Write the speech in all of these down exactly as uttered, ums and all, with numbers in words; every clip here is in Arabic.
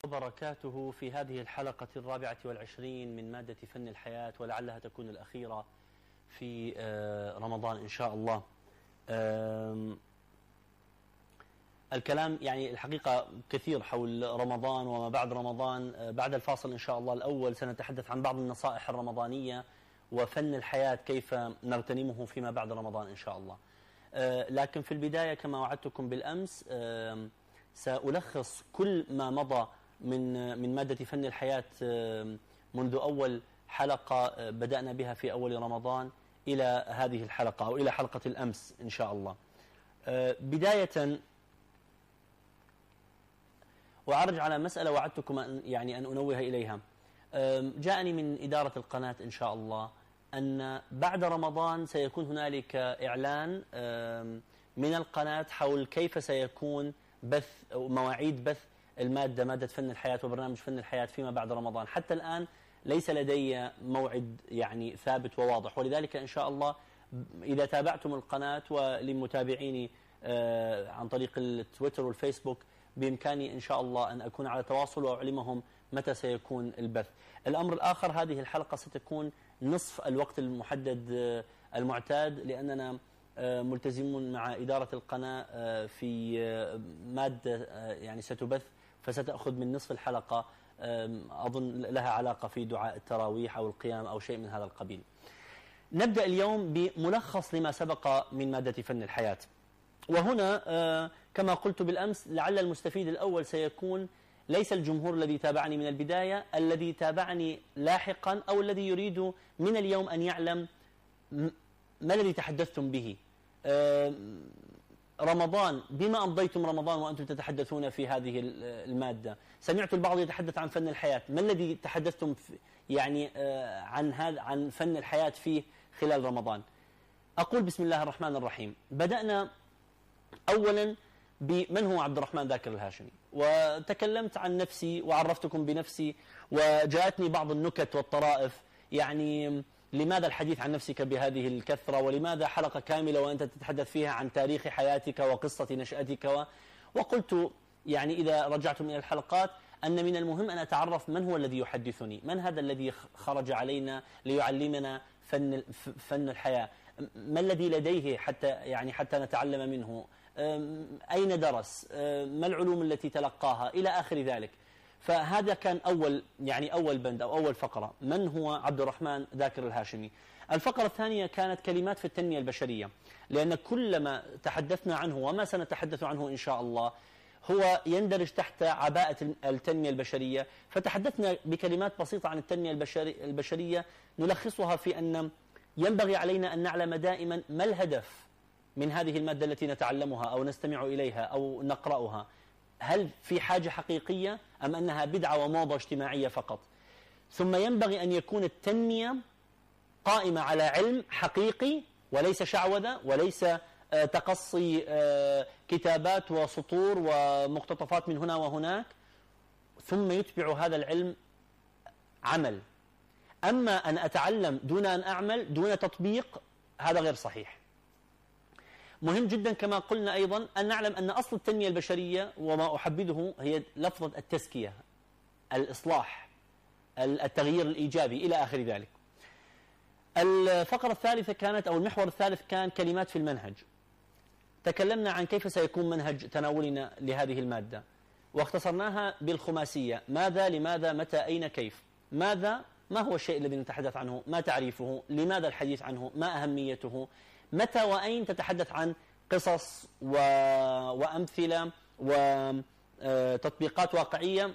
وبركاته في هذه الحلقة الرابعة والعشرين من مادة فن الحياة، ولعلها تكون الأخيرة في رمضان إن شاء الله. الكلام يعني الحقيقة كثير حول رمضان وما بعد رمضان. بعد الفاصل إن شاء الله الأول سنتحدث عن بعض النصائح الرمضانية وفن الحياة كيف نغتنمه فيما بعد رمضان إن شاء الله. لكن في البداية كما وعدتكم بالأمس سألخص كل ما مضى من من مادة فن الحياة منذ أول حلقة بدأنا بها في أول رمضان إلى هذه الحلقة أو إلى حلقة الأمس إن شاء الله. بداية وأعرج على مسألة وعدتكم أن يعني أن أنوه إليها. جاءني من إدارة القناة إن شاء الله أن بعد رمضان سيكون هنالك إعلان من القناة حول كيف سيكون بث أو مواعيد بث المادة مادة فن الحياة وبرنامج فن الحياة فيما بعد رمضان. حتى الآن ليس لدي موعد يعني ثابت وواضح، ولذلك إن شاء الله إذا تابعتم القناة ولمتابعيني عن طريق التويتر والفيسبوك بإمكاني إن شاء الله أن أكون على تواصل وأعلمهم متى سيكون البث. الأمر الآخر، هذه الحلقة ستكون نصف الوقت المحدد المعتاد، لأننا ملتزمون مع إدارة القناة في مادة يعني ستبث فستأخذ من نصف الحلقة أظن لها علاقة في دعاء التراويح أو القيام أو شيء من هذا القبيل. نبدأ اليوم بملخص لما سبق من مادة فن الحياة، وهنا كما قلت بالأمس لعل المستفيد الأول سيكون ليس الجمهور الذي تابعني من البداية، الذي تابعني لاحقا أو الذي يريد من اليوم أن يعلم ما الذي تحدثتم به. رمضان، بما أمضيتم رمضان وأنتم تتحدثون في هذه المادة؟ سمعت البعض يتحدث عن فن الحياة، ما الذي تحدثتم يعني عن هذا عن فن الحياة فيه خلال رمضان؟ أقول بسم الله الرحمن الرحيم. بدأنا أولا بمن هو عبد الرحمن ذاكر الهاشمي، وتكلمت عن نفسي وعرفتكم بنفسي، وجاءتني بعض النكت والطرائف، يعني لماذا الحديث عن نفسك بهذه الكثرة، ولماذا حلقة كاملة وأنت تتحدث فيها عن تاريخ حياتك وقصة نشأتك و... وقلت يعني إذا رجعتم إلى الحلقات أن من المهم أن أتعرف من هو الذي يحدثني، من هذا الذي خرج علينا ليعلمنا فن فن الحياة، ما الذي لديه حتى يعني حتى نتعلم منه، أين درس، ما العلوم التي تلقاها إلى آخر ذلك. فهذا كان أول يعني أول بند أو أول فقرة، من هو عبد الرحمن ذاكر الهاشمي. الفقرة الثانية كانت كلمات في التنمية البشرية، لأن كل ما تحدثنا عنه وما سنتحدث عنه إن شاء الله هو يندرج تحت عباءة التنمية البشرية. فتحدثنا بكلمات بسيطة عن التنمية البشرية نلخصها في أن ينبغي علينا أن نعلم دائما ما الهدف من هذه المادة التي نتعلمها أو نستمع إليها أو نقرأها. هل في حاجة حقيقية أم أنها بدعة وموضة اجتماعية فقط؟ ثم ينبغي أن يكون التنمية قائمة على علم حقيقي وليس شعوذة وليس تقصي كتابات وسطور ومقتطفات من هنا وهناك، ثم يتبع هذا العلم عمل. أما أن أتعلم دون أن أعمل دون تطبيق هذا غير صحيح. مهم جدا كما قلنا أيضا أن نعلم أن أصل التنمية البشرية وما أحبذه هي لفظة التزكية، الإصلاح، التغيير الإيجابي إلى آخر ذلك. الفقرة الثالثة كانت أو المحور الثالث كان كلمات في المنهج. تكلمنا عن كيف سيكون منهج تناولنا لهذه المادة، واختصرناها بالخماسية: ماذا، لماذا، متى، أين، كيف. ماذا، ما هو الشيء الذي نتحدث عنه، ما تعريفه، لماذا الحديث عنه، ما أهميته. متى وأين تتحدث عن قصص و... وأمثلة وتطبيقات واقعية.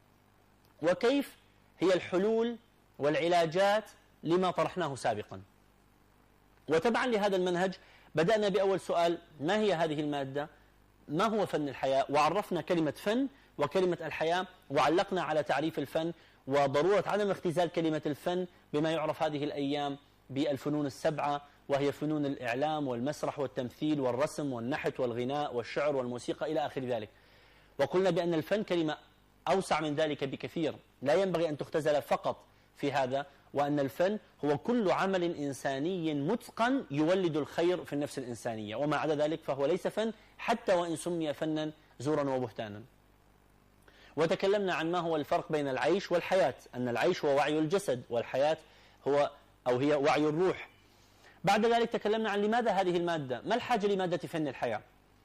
وكيف هي الحلول والعلاجات لما طرحناه سابقا. وتبعا لهذا المنهج بدأنا بأول سؤال: ما هي هذه المادة؟ ما هو فن الحياة؟ وعرفنا كلمة فن وكلمة الحياة، وعلقنا على تعريف الفن وضرورة عدم اختزال كلمة الفن بما يعرف هذه الأيام بالفنون السبعة، وهي فنون الإعلام والمسرح والتمثيل والرسم والنحت والغناء والشعر والموسيقى إلى آخر ذلك. وقلنا بأن الفن كلمة أوسع من ذلك بكثير، لا ينبغي أن تختزل فقط في هذا، وأن الفن هو كل عمل إنساني متقن يولد الخير في النفس الإنسانية، وما عدا ذلك فهو ليس فن حتى وإن سمي فنا زورا وبهتانا. وتكلمنا عن ما هو الفرق بين العيش والحياة، أن العيش هو وعي الجسد والحياة هو أو هي وعي الروح. بعد ذلك تكلمنا عن لماذا هذه المادة، ما الحاجة لمادة فن الحياة،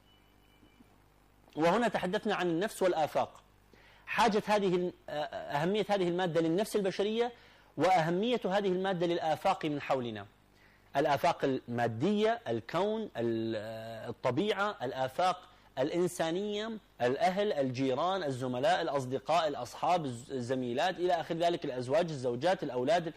وهنا تحدثنا عن النفس والآفاق، حاجة هذه أهمية هذه المادة للنفس البشرية، وأهمية هذه المادة للآفاق من حولنا، الآفاق المادية، الكون، الطبيعة، الآفاق الإنسانية، الأهل، الجيران، الزملاء، الأصدقاء، الأصحاب، الزميلات، إلى آخر ذلك، الأزواج، الزوجات، الأولاد،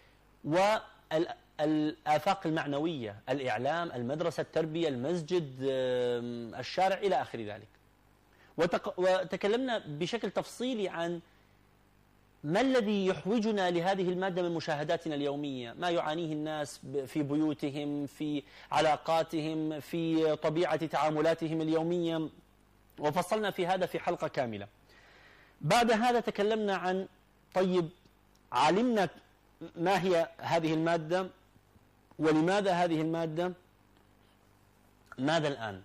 والآفاق المعنوية، الإعلام، المدرسة، التربية، المسجد، الشارع، إلى آخر ذلك. وتكلمنا بشكل تفصيلي عن ما الذي يحوجنا لهذه المادة من مشاهداتنا اليومية، ما يعانيه الناس في بيوتهم، في علاقاتهم، في طبيعة تعاملاتهم اليومية، وفصلنا في هذا في حلقة كاملة. بعد هذا تكلمنا عن طيب علمنا ما هي هذه المادة ولماذا هذه المادة، ماذا الآن،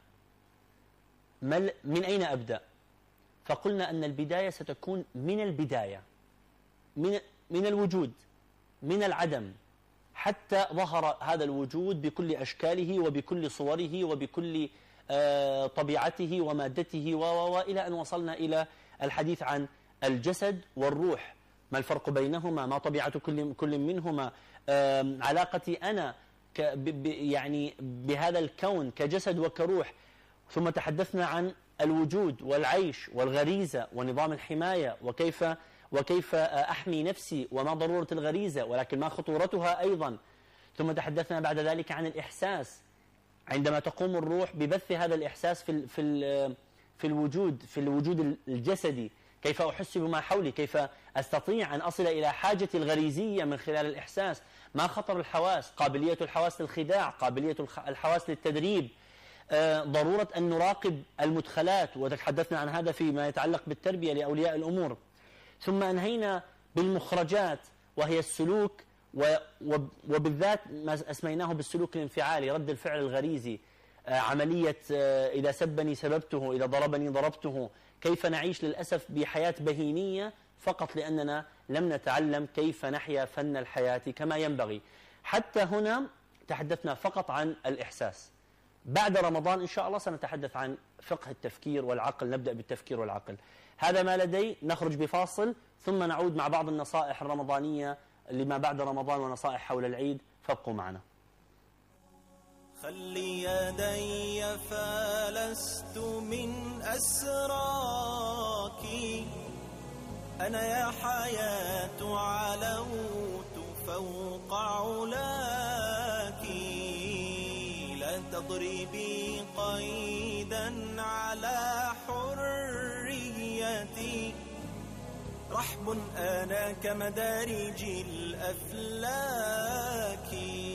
من أين أبدأ؟ فقلنا أن البداية ستكون من البداية، من من الوجود، من العدم، حتى ظهر هذا الوجود بكل أشكاله وبكل صوره وبكل آه طبيعته ومادته وإلى أن وصلنا إلى الحديث عن الجسد والروح، ما الفرق بينهما، ما طبيعة كل كل منهما، آه علاقتي أنا ك ب يعني بهذا الكون كجسد وكروح. ثم تحدثنا عن الوجود والعيش والغريزة ونظام الحماية، وكيف وكيف أحمي نفسي، وما ضرورة الغريزة ولكن ما خطورتها أيضا. ثم تحدثنا بعد ذلك عن الإحساس، عندما تقوم الروح ببث هذا الإحساس في في في الوجود في الوجود الجسدي، كيف أحس بما حولي، كيف أستطيع أن أصل إلى حاجتي الغريزية من خلال الإحساس، ما خطر الحواس، قابلية الحواس للخداع، قابلية الحواس للتدريب، ضرورة أن نراقب المدخلات، وتحدثنا عن هذا فيما يتعلق بالتربية لأولياء الأمور. ثم أنهينا بالمخرجات، وهي السلوك، وبالذات ما أسميناه بالسلوك الانفعالي، رد الفعل الغريزي، عملية إذا سبني سببته، إذا ضربني ضربته، كيف نعيش للأسف بحياة بهيمية فقط لأننا لم نتعلم كيف نحيا فن الحياة كما ينبغي. حتى هنا تحدثنا فقط عن الإحساس. بعد رمضان إن شاء الله سنتحدث عن فقه التفكير والعقل، نبدأ بالتفكير والعقل. هذا ما لدي، نخرج بفاصل ثم نعود مع بعض النصائح الرمضانية لما بعد رمضان ونصائح حول العيد، فابقوا معنا. خلي يدي فلست من أسراك، أنا يا حياة علوت فوق علاك، لا تضربي قيدا على حريتي، رحب أنا كمدارج الأفلاك.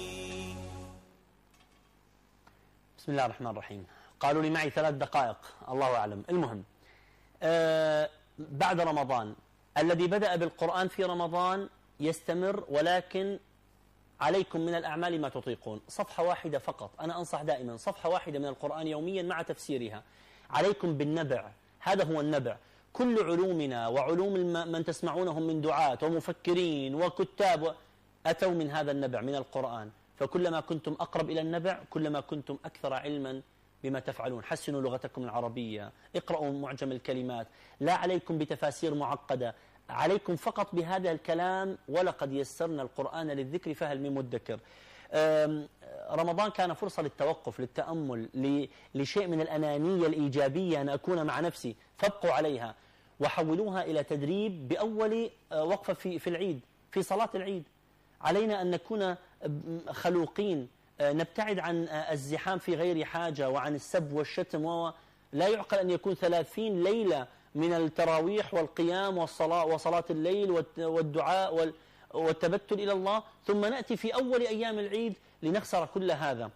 بسم الله الرحمن الرحيم. قالوا لي معي ثلاث دقائق، الله أعلم. المهم آه بعد رمضان، الذي بدأ بالقرآن في رمضان يستمر، ولكن عليكم من الأعمال ما تطيقون. صفحة واحدة فقط، أنا أنصح دائما صفحة واحدة من القرآن يوميا مع تفسيرها. عليكم بالنبع، هذا هو النبع. كل علومنا وعلوم من تسمعونهم من دعاة ومفكرين وكتاب أتوا من هذا النبع من القرآن، فكلما كنتم أقرب إلى النبع كلما كنتم أكثر علما بما تفعلون. حسنوا لغتكم العربية، اقرأوا معجم الكلمات، لا عليكم بتفاسير معقدة، عليكم فقط بهذا الكلام. ولقد يسرنا القرآن للذكر فهل من مدكر. رمضان كان فرصة للتوقف، للتأمل، لشيء من الأنانية الإيجابية، أن أكون مع نفسي، فابقوا عليها وحولوها إلى تدريب بأول وقفة في في العيد، في صلاة العيد. علينا أن نكون خلوقين، نبتعد عن الزحام في غير حاجة وعن السب والشتم. ولا يعقل أن يكون ثلاثين ليلة من التراويح والقيام والصلاة وصلاة الليل والدعاء والتبتل إلى الله، ثم نأتي في أول أيام العيد لنخسر كل هذا.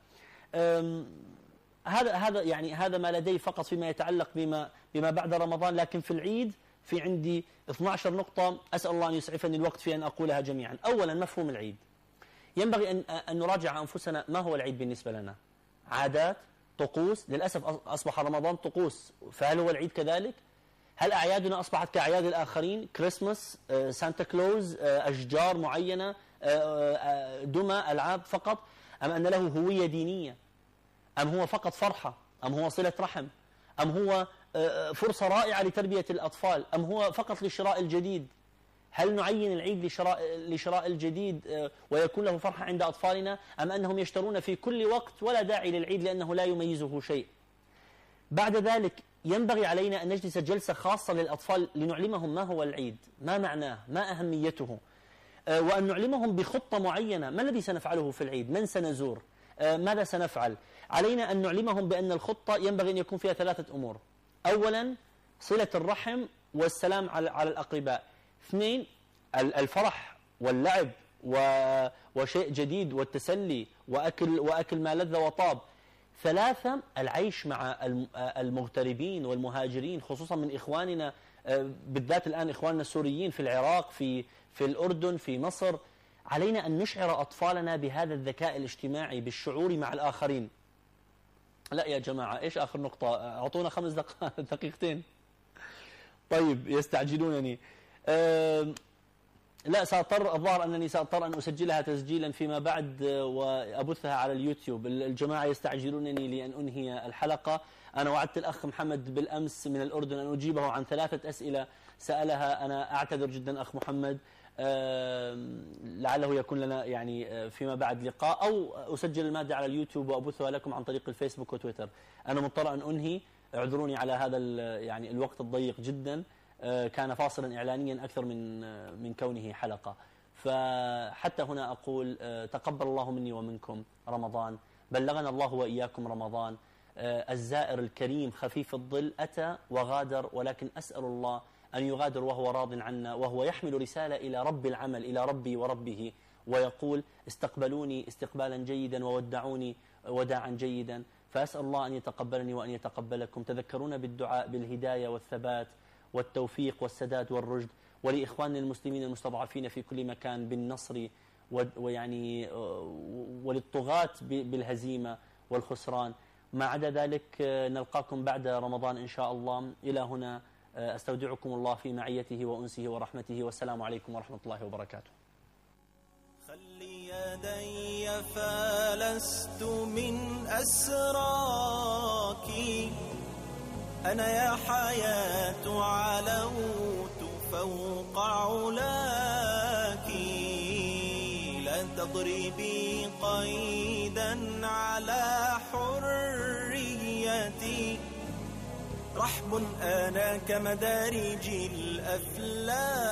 هذا هذا يعني هذا ما لدي فقط فيما يتعلق بما بما بعد رمضان. لكن في العيد في عندي اثنتي عشرة نقطة، أسأل الله أن يسعفني الوقت في أن أقولها جميعا. أولا، مفهوم العيد. ينبغي أن أن نراجع أنفسنا، ما هو العيد بالنسبة لنا؟ عادات، طقوس. للأسف أصبح رمضان طقوس، فهل هو العيد كذلك؟ هل أعيادنا أصبحت كأعياد الآخرين؟ كريسماس، سانتا كلوز، أشجار معينة، دمى، ألعاب فقط؟ أم أن له هوية دينية؟ أم هو فقط فرحة؟ أم هو صلة رحم؟ أم هو فرصة رائعة لتربية الأطفال؟ أم هو فقط لشراء الجديد؟ هل نعين العيد لشراء لشراء الجديد ويكون له فرحة عند أطفالنا، أم أنهم يشترون في كل وقت ولا داعي للعيد لأنه لا يميزه شيء؟ بعد ذلك ينبغي علينا أن نجلس جلسة خاصة للأطفال لنعلمهم ما هو العيد، ما معناه، ما أهميته، وأن نعلمهم بخطة معينة. ما الذي سنفعله في العيد؟ من سنزور؟ ماذا سنفعل؟ علينا أن نعلمهم بأن الخطة ينبغي أن يكون فيها ثلاثة أمور. أولا صلة الرحم والسلام على الأقرباء. اثنين الفرح واللعب وشيء جديد والتسلي وأكل, وأكل ما لذ وطاب. ثلاثة العيش مع المغتربين والمهاجرين خصوصا من إخواننا، بالذات الآن إخواننا السوريين في العراق، في في الأردن، في مصر. علينا أن نشعر أطفالنا بهذا الذكاء الاجتماعي، بالشعور مع الآخرين. لا يا جماعة، إيش آخر نقطة؟ أعطونا خمس دقائق دقيقتين. طيب يستعجلونني. أه لا سأضطر، الظاهر أنني سأضطر أن أسجلها تسجيلا فيما بعد وأبثها على اليوتيوب. الجماعة يستعجلونني لأن أنهي الحلقة. أنا وعدت الأخ محمد بالأمس من الأردن أن أجيبه عن ثلاثة أسئلة سألها. أنا أعتذر جدا أخ محمد، أه لعله يكون لنا يعني فيما بعد لقاء، أو أسجل المادة على اليوتيوب وأبثها لكم عن طريق الفيسبوك وتويتر. أنا مضطر أن أنهي، اعذروني على هذا يعني الوقت الضيق جدا، كان فاصلا إعلانيا أكثر من من كونه حلقة. فحتى هنا أقول تقبل الله مني ومنكم رمضان، بلغنا الله وإياكم رمضان. الزائر الكريم خفيف الظل أتى وغادر، ولكن أسأل الله أن يغادر وهو راض عنا، وهو يحمل رسالة إلى رب العمل، إلى ربي وربه، ويقول استقبلوني استقبالا جيدا وودعوني وداعا جيدا. فأسأل الله أن يتقبلني وأن يتقبلكم. تذكرونا بالدعاء بالهداية والثبات والتوفيق والسداد والرشد، ولإخواننا المسلمين المستضعفين في كل مكان بالنصر، ويعني وللطغاة بالهزيمة والخسران. ما عدا ذلك نلقاكم بعد رمضان إن شاء الله. إلى هنا أستودعكم الله في معيته وأنسه ورحمته، والسلام عليكم ورحمة الله وبركاته. خلي يدي فلست من أسراكِ، أنا يا حياة علوت فوق علاكِ، لا تضربي قيدا على حريتي، رحب أنا كمدارج الأفلاك.